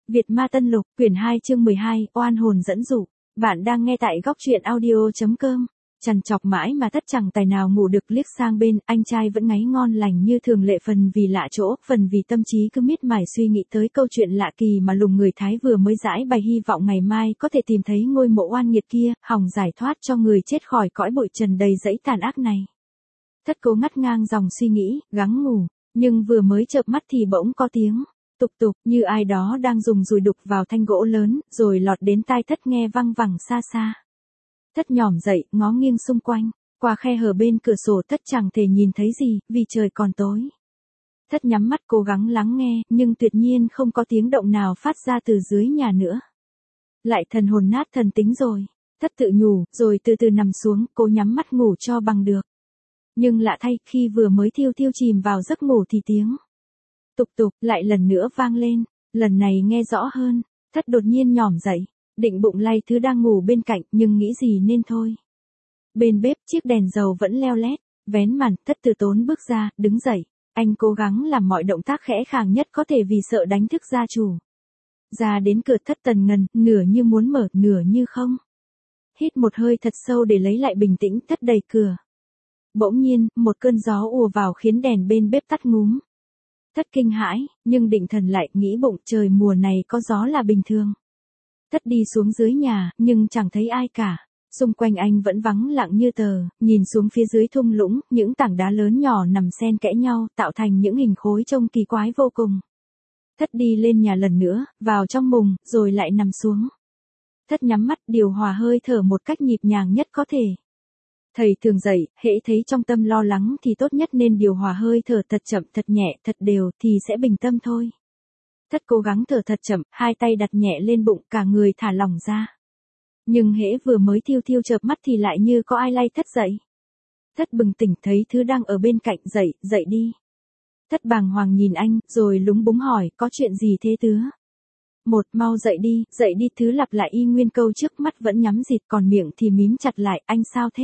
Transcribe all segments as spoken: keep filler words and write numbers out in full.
Việt Ma Tân Lục, quyển hai chương mười hai, oan hồn dẫn dụ. Bạn đang nghe tại góc truyện audio.com. Chằn chọc mãi mà Thất chẳng tài nào ngủ được, liếc sang bên, anh trai vẫn ngáy ngon lành như thường lệ, phần vì lạ chỗ, phần vì tâm trí cứ miết mải suy nghĩ tới câu chuyện lạ kỳ mà lùng người Thái vừa mới giải bày, hy vọng ngày mai có thể tìm thấy ngôi mộ oan nghiệt kia, hòng giải thoát cho người chết khỏi cõi bụi trần đầy dẫy tàn ác này. Thất cố ngắt ngang dòng suy nghĩ, gắng ngủ, nhưng vừa mới chợp mắt thì bỗng có tiếng tục tục như ai đó đang dùng dùi đục vào thanh gỗ lớn, rồi lọt đến tai Thất nghe văng vẳng xa xa. Thất nhỏm dậy, ngó nghiêng xung quanh, qua khe hở bên cửa sổ Thất chẳng thể nhìn thấy gì, vì trời còn tối. Thất nhắm mắt cố gắng lắng nghe, nhưng tuyệt nhiên không có tiếng động nào phát ra từ dưới nhà nữa. Lại thần hồn nát thần tính rồi, Thất tự nhủ, rồi từ từ nằm xuống, cố nhắm mắt ngủ cho bằng được. Nhưng lạ thay, khi vừa mới thiêu thiêu chìm vào giấc ngủ thì tiếng tục tục lại lần nữa vang lên, lần này nghe rõ hơn. Thất đột nhiên nhỏm dậy, định bụng lay thứ đang ngủ bên cạnh, nhưng nghĩ gì nên thôi. Bên bếp chiếc đèn dầu vẫn leo lét, vén màn, Thất từ tốn bước ra, đứng dậy. Anh cố gắng làm mọi động tác khẽ khàng nhất có thể vì sợ đánh thức gia chủ. Ra đến cửa Thất tần ngần, nửa như muốn mở, nửa như không. Hít một hơi thật sâu để lấy lại bình tĩnh, Thất đẩy cửa. Bỗng nhiên, một cơn gió ùa vào khiến đèn bên bếp tắt ngúm. Thất kinh hãi, nhưng định thần lại, nghĩ bụng trời mùa này có gió là bình thường. Thất đi xuống dưới nhà, nhưng chẳng thấy ai cả. Xung quanh anh vẫn vắng lặng như tờ, nhìn xuống phía dưới thung lũng, những tảng đá lớn nhỏ nằm xen kẽ nhau, tạo thành những hình khối trông kỳ quái vô cùng. Thất đi lên nhà lần nữa, vào trong mùng, rồi lại nằm xuống. Thất nhắm mắt, điều hòa hơi thở một cách nhịp nhàng nhất có thể. Thầy thường dạy, hễ thấy trong tâm lo lắng thì tốt nhất nên điều hòa hơi thở thật chậm, thật nhẹ, thật đều, thì sẽ bình tâm thôi. Thất cố gắng thở thật chậm, hai tay đặt nhẹ lên bụng, cả người thả lỏng ra. Nhưng hễ vừa mới thiêu thiêu chợp mắt thì lại như có ai lay Thất dậy. Thất bừng tỉnh thấy thứ đang ở bên cạnh, dậy, dậy đi. Thất bàng hoàng nhìn anh, rồi lúng búng hỏi, có chuyện gì thế tứa? Một, mau dậy đi, dậy đi, thứ lặp lại y nguyên câu trước, mắt vẫn nhắm dịt, còn miệng thì mím chặt lại, anh sao thế?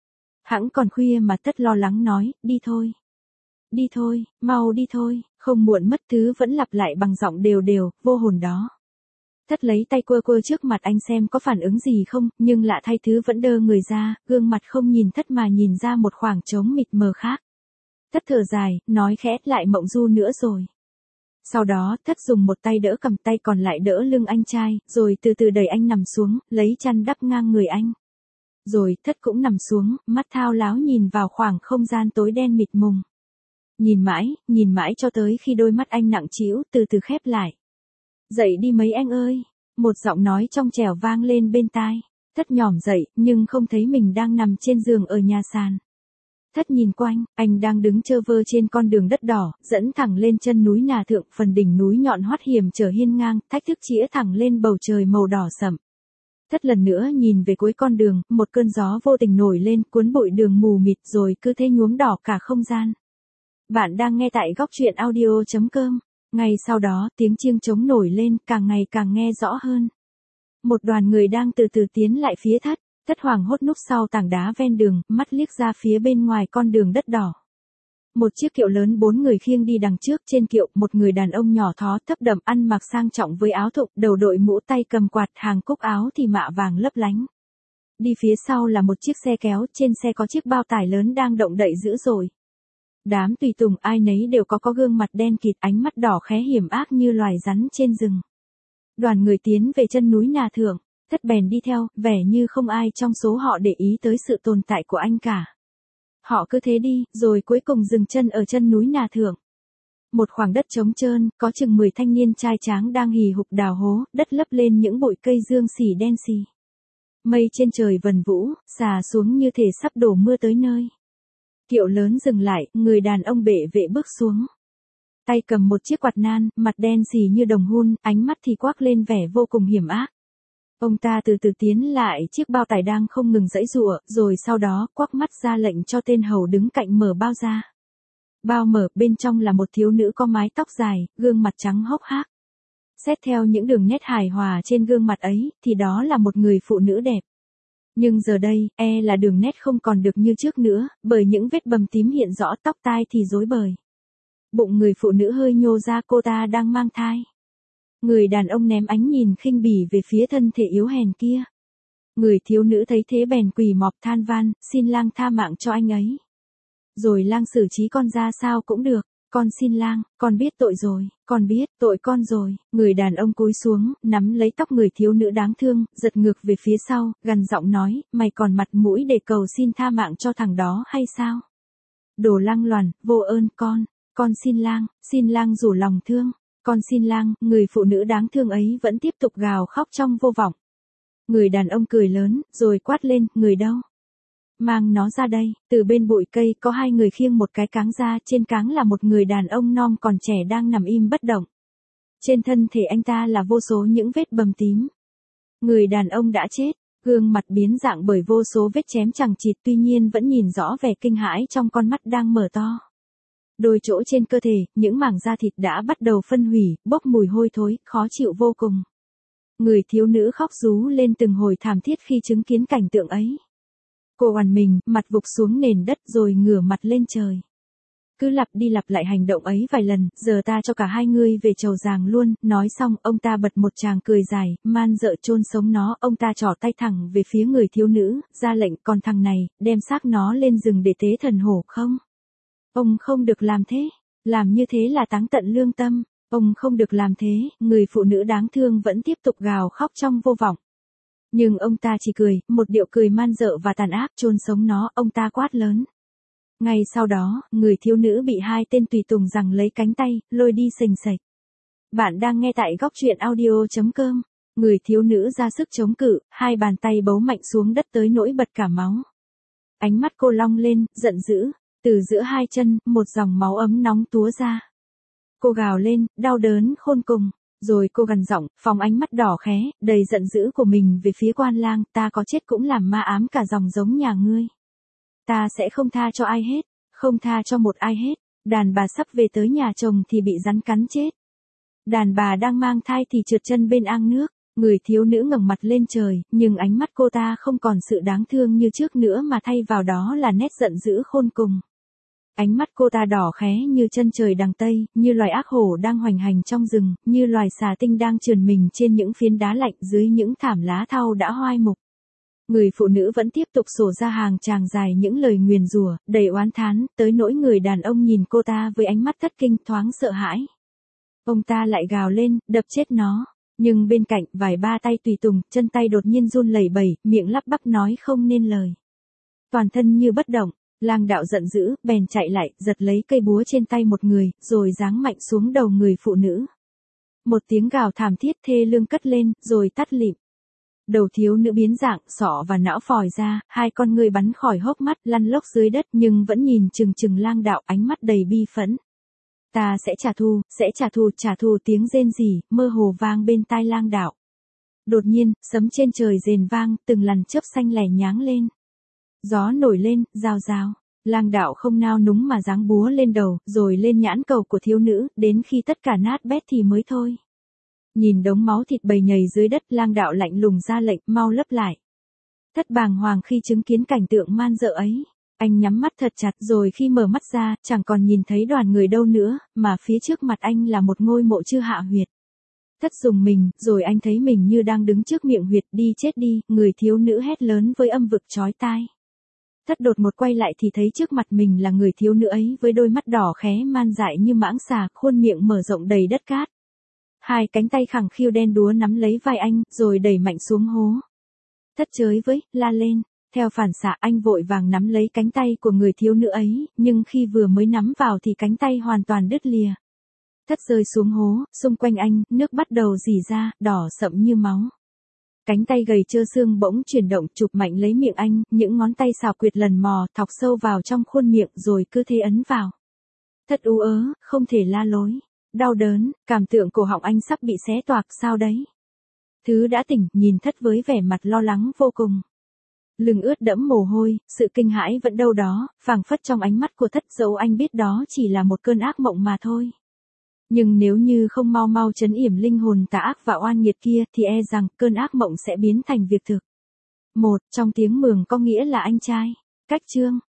Hẵng còn khuya mà. Thất lo lắng nói, đi thôi. Đi thôi, mau đi thôi, không muộn mất, thứ vẫn lặp lại bằng giọng đều đều, vô hồn đó. Thất lấy tay quơ quơ trước mặt anh xem có phản ứng gì không, nhưng lạ thay thứ vẫn đơ người ra, gương mặt không nhìn Thất mà nhìn ra một khoảng trống mịt mờ khác. Thất thở dài, nói khẽ, lại mộng du nữa rồi. Sau đó, Thất dùng một tay đỡ cầm, tay còn lại đỡ lưng anh trai, rồi từ từ đẩy anh nằm xuống, lấy chăn đắp ngang người anh. Rồi, Thất cũng nằm xuống, mắt thao láo nhìn vào khoảng không gian tối đen mịt mùng. Nhìn mãi, nhìn mãi cho tới khi đôi mắt anh nặng trĩu, từ từ khép lại. Dậy đi mấy anh ơi, một giọng nói trong trẻo vang lên bên tai. Thất nhỏm dậy, nhưng không thấy mình đang nằm trên giường ở nhà sàn. Thất nhìn quanh, anh đang đứng chơ vơ trên con đường đất đỏ, dẫn thẳng lên chân núi Nà Thượng, phần đỉnh núi nhọn hoắt hiểm trở hiên ngang, thách thức chĩa thẳng lên bầu trời màu đỏ sẫm. Thất lần nữa nhìn về cuối con đường, một cơn gió vô tình nổi lên, cuốn bụi đường mù mịt, rồi cứ thế nhuốm đỏ cả không gian. Bạn đang nghe tại góc truyện audio.com. Ngay sau đó, tiếng chiêng trống nổi lên, càng ngày càng nghe rõ hơn. Một đoàn người đang từ từ tiến lại phía Thất. Thất hoảng hốt núp sau tảng đá ven đường, mắt liếc ra phía bên ngoài con đường đất đỏ. Một chiếc kiệu lớn, bốn người khiêng đi đằng trước, trên kiệu một người đàn ông nhỏ thó thấp đậm, ăn mặc sang trọng với áo thụng, đầu đội mũ, tay cầm quạt, hàng cúc áo thì mạ vàng lấp lánh. Đi phía sau là một chiếc xe kéo, trên xe có chiếc bao tải lớn đang động đậy dữ dội. Đám tùy tùng ai nấy đều có có gương mặt đen kịt, ánh mắt đỏ khé hiểm ác như loài rắn trên rừng. Đoàn người tiến về chân núi Nà Thượng. Thất bèn đi theo, vẻ như không ai trong số họ để ý tới sự tồn tại của anh cả. Họ cứ thế đi, rồi cuối cùng dừng chân ở chân núi Nà Thượng. Một khoảng đất trống trơn, có chừng mười thanh niên trai tráng đang hì hục đào hố, đất lấp lên những bụi cây dương xỉ đen xì. Mây trên trời vần vũ, xà xuống như thể sắp đổ mưa tới nơi. Kiệu lớn dừng lại, người đàn ông bệ vệ bước xuống. Tay cầm một chiếc quạt nan, mặt đen xì như đồng hun, ánh mắt thì quắc lên vẻ vô cùng hiểm ác. Ông ta từ từ tiến lại chiếc bao tải đang không ngừng giãy giụa, rồi sau đó quắc mắt ra lệnh cho tên hầu đứng cạnh mở bao ra. Bao mở, bên trong là một thiếu nữ có mái tóc dài, gương mặt trắng hốc hác. Xét theo những đường nét hài hòa trên gương mặt ấy, thì đó là một người phụ nữ đẹp. Nhưng giờ đây, e là đường nét không còn được như trước nữa, bởi những vết bầm tím hiện rõ, tóc tai thì rối bời. Bụng người phụ nữ hơi nhô ra, cô ta đang mang thai. Người đàn ông ném ánh nhìn khinh bỉ về phía thân thể yếu hèn kia. Người thiếu nữ thấy thế bèn quỳ mọp than van, xin lang tha mạng cho anh ấy. Rồi lang xử trí con ra sao cũng được, con xin lang, con biết tội rồi, con biết, tội con rồi. Người đàn ông cúi xuống, nắm lấy tóc người thiếu nữ đáng thương, giật ngược về phía sau, gằn giọng nói, mày còn mặt mũi để cầu xin tha mạng cho thằng đó hay sao? Đồ lang loàn, vô ơn con, con xin lang, xin lang rủ lòng thương, con xin lang. Người phụ nữ đáng thương ấy vẫn tiếp tục gào khóc trong vô vọng. Người đàn ông cười lớn, rồi quát lên, người đâu? Mang nó ra đây. Từ bên bụi cây có hai người khiêng một cái cáng ra, trên cáng là một người đàn ông non còn trẻ đang nằm im bất động. Trên thân thể anh ta là vô số những vết bầm tím. Người đàn ông đã chết, gương mặt biến dạng bởi vô số vết chém chằng chịt, tuy nhiên vẫn nhìn rõ vẻ kinh hãi trong con mắt đang mở to. Đôi chỗ trên cơ thể, những mảng da thịt đã bắt đầu phân hủy, bốc mùi hôi thối, khó chịu vô cùng. Người thiếu nữ khóc rú lên từng hồi thảm thiết khi chứng kiến cảnh tượng ấy. Cô oằn mình, mặt vụt xuống nền đất rồi ngửa mặt lên trời. Cứ lặp đi lặp lại hành động ấy vài lần, giờ ta cho cả hai ngươi về chầu giàng luôn. Nói xong, ông ta bật một tràng cười dài, man dợ chôn sống nó. Ông ta trỏ tay thẳng về phía người thiếu nữ, ra lệnh, còn thằng này, đem xác nó lên rừng để tế thần hổ không? Ông không được làm thế, làm như thế là táng tận lương tâm. Ông không được làm thế. Người phụ nữ đáng thương vẫn tiếp tục gào khóc trong vô vọng. Nhưng ông ta chỉ cười, một điệu cười man dợ và tàn ác. Chôn sống nó, ông ta quát lớn. Ngay sau đó, người thiếu nữ bị hai tên tùy tùng giằng lấy cánh tay, lôi đi xềnh xệch. Bạn đang nghe tại góc truyện audio chấm com. Người thiếu nữ ra sức chống cự, hai bàn tay bấu mạnh xuống đất tới nỗi bật cả máu. Ánh mắt cô long lên, giận dữ. Từ giữa hai chân, một dòng máu ấm nóng túa ra. Cô gào lên, đau đớn khôn cùng. Rồi cô gằn giọng, phóng ánh mắt đỏ khé, đầy giận dữ của mình về phía quan lang, ta có chết cũng làm ma ám cả dòng giống nhà ngươi. Ta sẽ không tha cho ai hết, không tha cho một ai hết. Đàn bà sắp về tới nhà chồng thì bị rắn cắn chết. Đàn bà đang mang thai thì trượt chân bên ang nước. Người thiếu nữ ngẩng mặt lên trời, nhưng ánh mắt cô ta không còn sự đáng thương như trước nữa mà thay vào đó là nét giận dữ khôn cùng. Ánh mắt cô ta đỏ khé như chân trời đằng Tây, như loài ác hổ đang hoành hành trong rừng, như loài xà tinh đang trườn mình trên những phiến đá lạnh dưới những thảm lá thau đã hoai mục. Người phụ nữ vẫn tiếp tục sổ ra hàng tràng dài những lời nguyền rủa, đầy oán thán, tới nỗi người đàn ông nhìn cô ta với ánh mắt thất kinh thoáng sợ hãi. Ông ta lại gào lên, đập chết nó. Nhưng bên cạnh, vài ba tay tùy tùng, chân tay đột nhiên run lẩy bẩy, miệng lắp bắp nói không nên lời. Toàn thân như bất động. Lang đạo giận dữ, bèn chạy lại, giật lấy cây búa trên tay một người, rồi giáng mạnh xuống đầu người phụ nữ. Một tiếng gào thảm thiết thê lương cất lên, rồi tắt lịm. Đầu thiếu nữ biến dạng, sọ và não phòi ra, hai con ngươi bắn khỏi hốc mắt, lăn lóc dưới đất nhưng vẫn nhìn chừng chừng lang đạo, ánh mắt đầy bi phẫn. Ta sẽ trả thù, sẽ trả thù, trả thù. Tiếng rên rỉ, mơ hồ vang bên tai lang đạo. Đột nhiên, sấm trên trời rền vang, từng làn chớp xanh lẻ nháng lên. Gió nổi lên, rào rào. Lang đạo không nao núng mà giáng búa lên đầu, rồi lên nhãn cầu của thiếu nữ, đến khi tất cả nát bét thì mới thôi. Nhìn đống máu thịt bầy nhầy dưới đất, lang đạo lạnh lùng ra lệnh, mau lấp lại. Thất bàng hoàng khi chứng kiến cảnh tượng man dợ ấy. Anh nhắm mắt thật chặt, rồi khi mở mắt ra, chẳng còn nhìn thấy đoàn người đâu nữa, mà phía trước mặt anh là một ngôi mộ chưa hạ huyệt. Thất dùng mình, rồi anh thấy mình như đang đứng trước miệng huyệt, đi chết đi. Người thiếu nữ hét lớn với âm vực chói tai. Thất đột một quay lại thì thấy trước mặt mình là người thiếu nữ ấy với đôi mắt đỏ khé man dại như mãng xà, khuôn miệng mở rộng đầy đất cát. Hai cánh tay khẳng khiu đen đúa nắm lấy vai anh, rồi đẩy mạnh xuống hố. Thất chới với, la lên. Theo phản xạ anh vội vàng nắm lấy cánh tay của người thiếu nữ ấy, nhưng khi vừa mới nắm vào thì cánh tay hoàn toàn đứt lìa. Thất rơi xuống hố, xung quanh anh, nước bắt đầu rỉ ra, đỏ sậm như máu. Cánh tay gầy trơ xương bỗng chuyển động chụp mạnh lấy miệng anh, những ngón tay xào quyệt lần mò, thọc sâu vào trong khuôn miệng rồi cứ thế ấn vào. Thất ú ớ, không thể la lối. Đau đớn, cảm tưởng cổ họng anh sắp bị xé toạc, sao đấy? Thứ đã tỉnh, nhìn Thất với vẻ mặt lo lắng vô cùng. Lưng ướt đẫm mồ hôi, sự kinh hãi vẫn đâu đó, phảng phất trong ánh mắt của Thất, dẫu anh biết đó chỉ là một cơn ác mộng mà thôi. Nhưng nếu như không mau mau trấn yểm linh hồn tà ác và oan nghiệt kia thì e rằng cơn ác mộng sẽ biến thành việc thực. Một, trong tiếng mường có nghĩa là anh trai. Cách chương